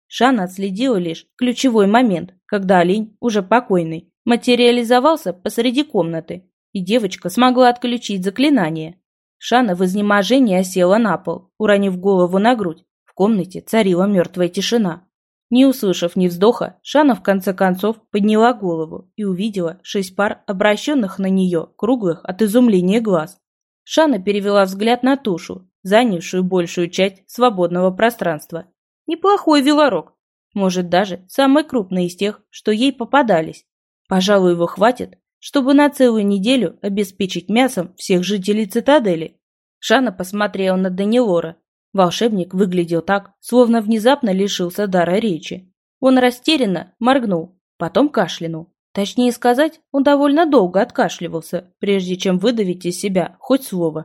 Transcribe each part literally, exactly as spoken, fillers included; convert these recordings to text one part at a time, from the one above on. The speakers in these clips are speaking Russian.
Шана отследила лишь ключевой момент, когда олень, уже покойный, материализовался посреди комнаты, и девочка смогла отключить заклинание. Шана в изнеможении осела на пол, уронив голову на грудь. В комнате царила мертвая тишина. Не услышав ни вздоха, Шана в конце концов подняла голову и увидела шесть пар обращенных на нее круглых от изумления глаз. Шана перевела взгляд на тушу, занявшую большую часть свободного пространства. Неплохой велорог, может даже самый крупный из тех, что ей попадались. Пожалуй, его хватит, чтобы на целую неделю обеспечить мясом всех жителей цитадели. Шана посмотрела на Данилора. Волшебник выглядел так, словно внезапно лишился дара речи. Он растерянно моргнул, потом кашлянул. Точнее сказать, он довольно долго откашливался, прежде чем выдавить из себя хоть слово.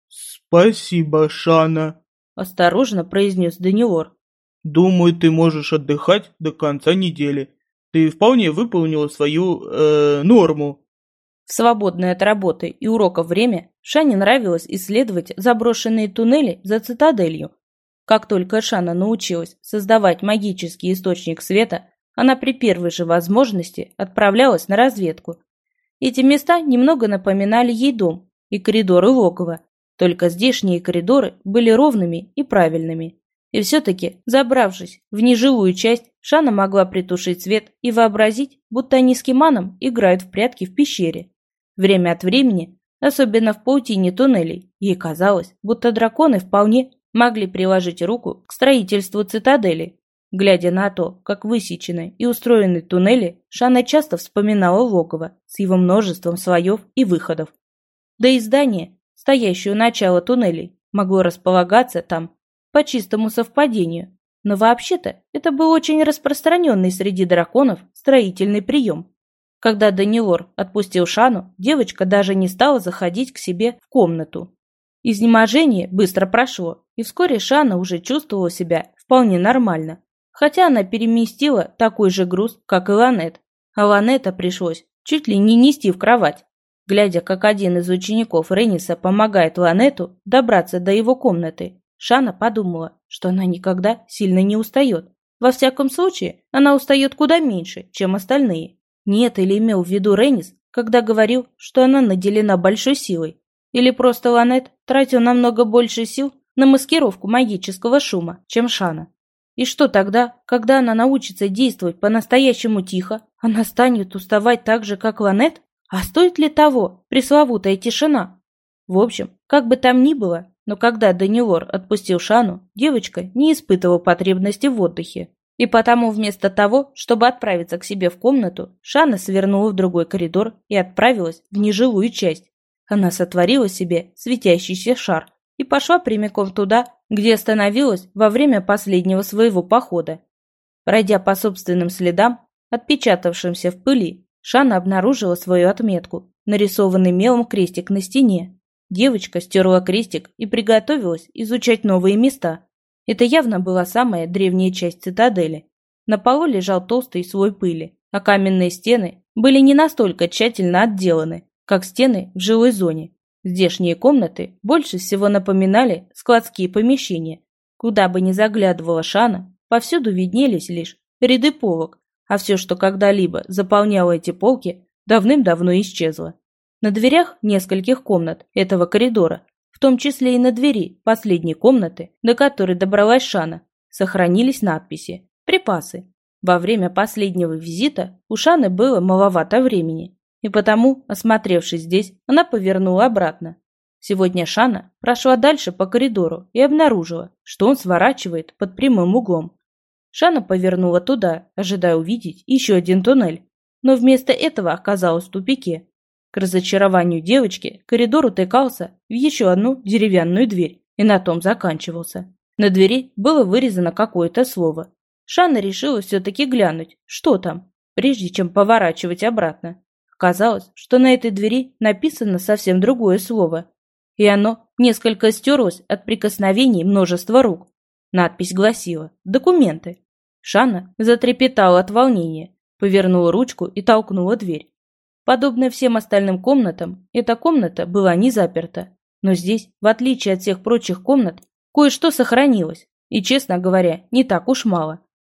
«Спасибо, Шана», – осторожно произнес Данилор. «Думаю, ты можешь отдыхать до конца недели. Ты вполне выполнила свою э, норму». В свободное от работы и уроков время Шане нравилось исследовать заброшенные туннели за цитаделью. Как только Шана научилась создавать магический источник света, она при первой же возможности отправлялась на разведку. Эти места немного напоминали ей дом и коридоры логова, только здешние коридоры были ровными и правильными. И все-таки, забравшись в нежилую часть, Шана могла притушить свет и вообразить, будто они с Киманом играют в прятки в пещере. Время от времени, особенно в паутине туннелей, ей казалось, будто драконы вполне могли приложить руку к строительству цитадели. Глядя на то, как высечены и устроены туннели, Шана часто вспоминала логово с его множеством слоев и выходов. Да и здание, стоящее у начала туннелей, могло располагаться там по чистому совпадению, но вообще-то это был очень распространенный среди драконов строительный прием. Когда Данилор отпустил Шану, девочка даже не стала заходить к себе в комнату. Изнеможение быстро прошло, и вскоре Шана уже чувствовала себя вполне нормально, хотя она переместила такой же груз, как и Ланет, а Ланета пришлось чуть ли не нести в кровать. Глядя, как один из учеников Рениса помогает Ланету добраться до его комнаты, Шана подумала, что она никогда сильно не устает. Во всяком случае, она устает куда меньше, чем остальные. Не это ли имел в виду Ренис, когда говорил, что она наделена большой силой? Или просто Ланет тратил намного больше сил на маскировку магического шума, чем Шана? И что тогда, когда она научится действовать по-настоящему тихо, она станет уставать так же, как Ланет? А стоит ли того пресловутая тишина? В общем, как бы там ни было, но когда Данилор отпустил Шану, девочка не испытывала потребности в отдыхе. И потому вместо того, чтобы отправиться к себе в комнату, Шана свернула в другой коридор и отправилась в нежилую часть. Она сотворила себе светящийся шар и пошла прямиком туда, где остановилась во время последнего своего похода. Пройдя по собственным следам, отпечатавшимся в пыли, Шана обнаружила свою отметку, нарисованный мелом крестик на стене. Девочка стерла крестик и приготовилась изучать новые места. Это явно была самая древняя часть цитадели. На полу лежал толстый слой пыли, а каменные стены были не настолько тщательно отделаны, как стены в жилой зоне. Здешние комнаты больше всего напоминали складские помещения. Куда бы ни заглядывала Шана, повсюду виднелись лишь ряды полок, а все, что когда-либо заполняло эти полки, давным-давно исчезло. На дверях нескольких комнат этого коридора, в том числе и на двери последней комнаты, до которой добралась Шана, сохранились надписи «Припасы». Во время последнего визита у Шаны было маловато времени, и потому, осмотревшись здесь, она повернула обратно. Сегодня Шана прошла дальше по коридору и обнаружила, что он сворачивает под прямым углом. Шана повернула туда, ожидая увидеть еще один туннель, но вместо этого оказалась в тупике. К разочарованию девочки коридор утыкался в еще одну деревянную дверь и на том заканчивался. На двери было вырезано какое-то слово. Шана решила все-таки глянуть, что там, прежде чем поворачивать обратно. Оказалось, что на этой двери написано совсем другое слово, и оно несколько стерлось от прикосновений множества рук. Надпись гласила «Документы». Шана затрепетала от волнения, повернула ручку и толкнула дверь. Подобно всем остальным комнатам, эта комната была не заперта. Но здесь, в отличие от всех прочих комнат, кое-что сохранилось. И, честно говоря, не так уж мало.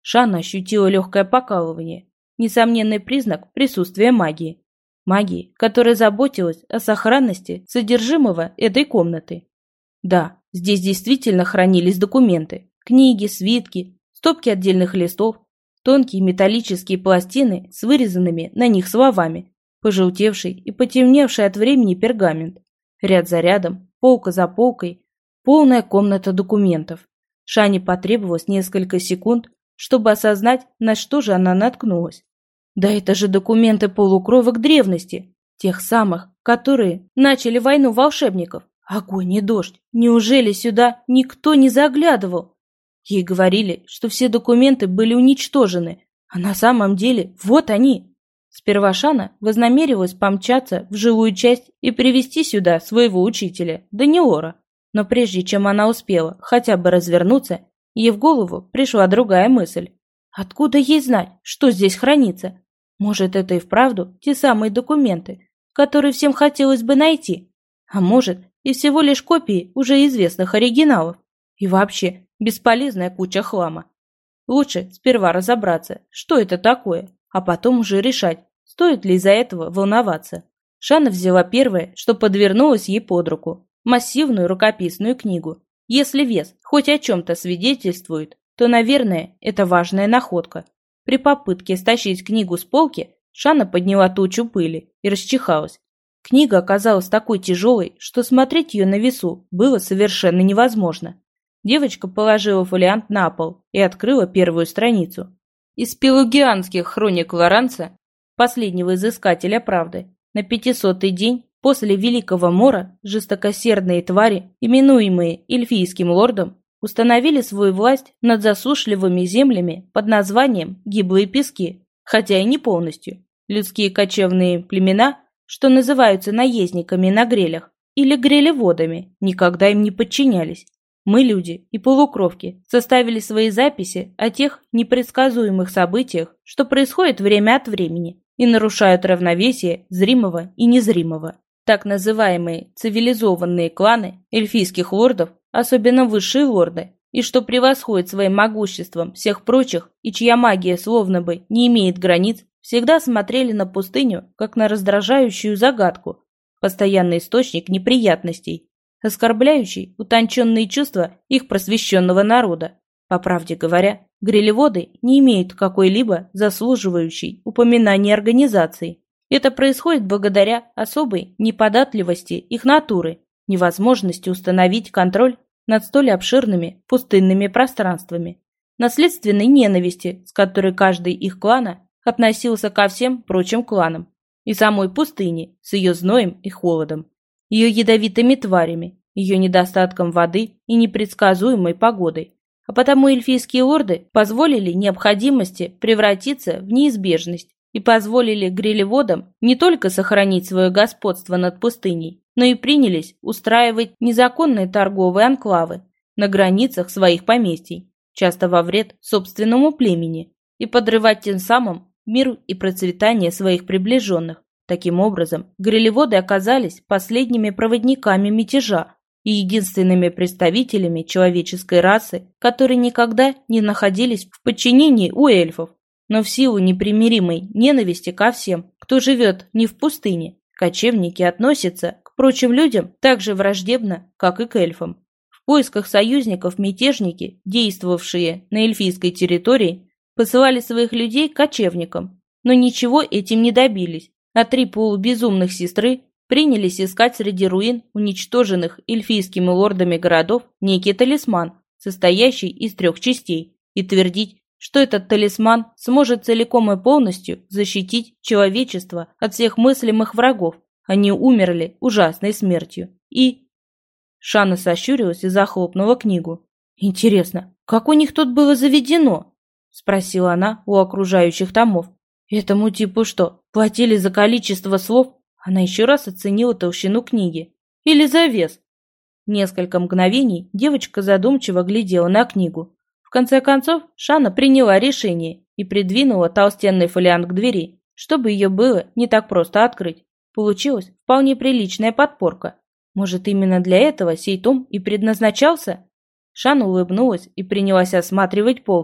Шана ощутила легкое покалывание, несомненный признак присутствия магии. Магии, которая заботилась о сохранности содержимого этой комнаты. Да, здесь действительно хранились документы, книги, свитки, стопки отдельных листов, тонкие металлические пластины с вырезанными на них словами, пожелтевший и потемневший от времени пергамент. Ряд за рядом, полка за полкой, полная комната документов. Шане потребовалось несколько секунд, чтобы осознать, на что же она наткнулась. Да это же документы полукровок древности, тех самых, которые начали войну волшебников. Огонь и дождь. Неужели сюда никто не заглядывал? Ей говорили, что все документы были уничтожены, а на самом деле вот они. Сперва Шана вознамерилась помчаться в жилую часть и привести сюда своего учителя, Даниора. Но прежде чем она успела хотя бы развернуться, ей в голову пришла другая мысль. Откуда ей знать, что здесь хранится? Может, это и вправду те самые документы, которые всем хотелось бы найти? А может, и всего лишь копии уже известных оригиналов? И вообще, бесполезная куча хлама. Лучше сперва разобраться, что это такое, а потом уже решать, стоит ли из-за этого волноваться. Шана взяла первое, что подвернулось ей под руку – массивную рукописную книгу. Если вес хоть о чем-то свидетельствует, то, наверное, это важная находка. При попытке стащить книгу с полки Шана подняла тучу пыли и расчихалась. Книга оказалась такой тяжелой, что смотреть ее на весу было совершенно невозможно. Девочка положила фолиант на пол и открыла первую страницу. Из пелагианских хроник Лоранца, последнего изыскателя правды, на пятисотый день после Великого Мора жестокосердные твари, именуемые эльфийским лордом, установили свою власть над засушливыми землями под названием «Гиблые пески», хотя и не полностью. Людские кочевные племена, что называются наездниками на грелях или грелеводами, никогда им не подчинялись. Мы, люди и полукровки, составили свои записи о тех непредсказуемых событиях, что происходят время от времени и нарушают равновесие зримого и незримого. Так называемые цивилизованные кланы эльфийских лордов, особенно высшие лорды, и что превосходит своим могуществом всех прочих, и чья магия словно бы не имеет границ, всегда смотрели на пустыню, как на раздражающую загадку, постоянный источник неприятностей, оскорбляющий утонченные чувства их просвещенного народа. По правде говоря, грелеводы не имеют какой-либо заслуживающей упоминания организации. Это происходит благодаря особой неподатливости их натуры, невозможности установить контроль над столь обширными пустынными пространствами, наследственной ненависти, с которой каждый их клана относился ко всем прочим кланам, и самой пустыне с ее зноем и холодом, ее ядовитыми тварями, ее недостатком воды и непредсказуемой погодой. А потому эльфийские лорды позволили необходимости превратиться в неизбежность и позволили грелеводам не только сохранить свое господство над пустыней, но и принялись устраивать незаконные торговые анклавы на границах своих поместий, часто во вред собственному племени, и подрывать тем самым мир и процветание своих приближенных. Таким образом, грелеводы оказались последними проводниками мятежа и единственными представителями человеческой расы, которые никогда не находились в подчинении у эльфов, но в силу непримиримой ненависти ко всем, кто живет не в пустыне, кочевники относятся к прочим людям так же враждебно, как и к эльфам. В поисках союзников мятежники, действовавшие на эльфийской территории, посылали своих людей к кочевникам, но ничего этим не добились, а три полубезумных сестры принялись искать среди руин уничтоженных эльфийскими лордами городов некий талисман, состоящий из трех частей, и твердить, что этот талисман сможет целиком и полностью защитить человечество от всех мыслимых врагов. Они умерли ужасной смертью. И... Шана сощурилась и захлопнула книгу. «Интересно, как у них тут было заведено?» — спросила она у окружающих томов. «Этому типу что, платили за количество слов?» Она еще раз оценила толщину книги. «Или за вес?» Несколько мгновений девочка задумчиво глядела на книгу. В конце концов, Шана приняла решение и придвинула толстенный фолиант к двери, чтобы ее было не так просто открыть. Получилась вполне приличная подпорка. Может, именно для этого сей том и предназначался? Шана улыбнулась и принялась осматривать полки.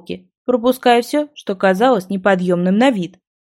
пропуская все, что казалось неподъемным на вид.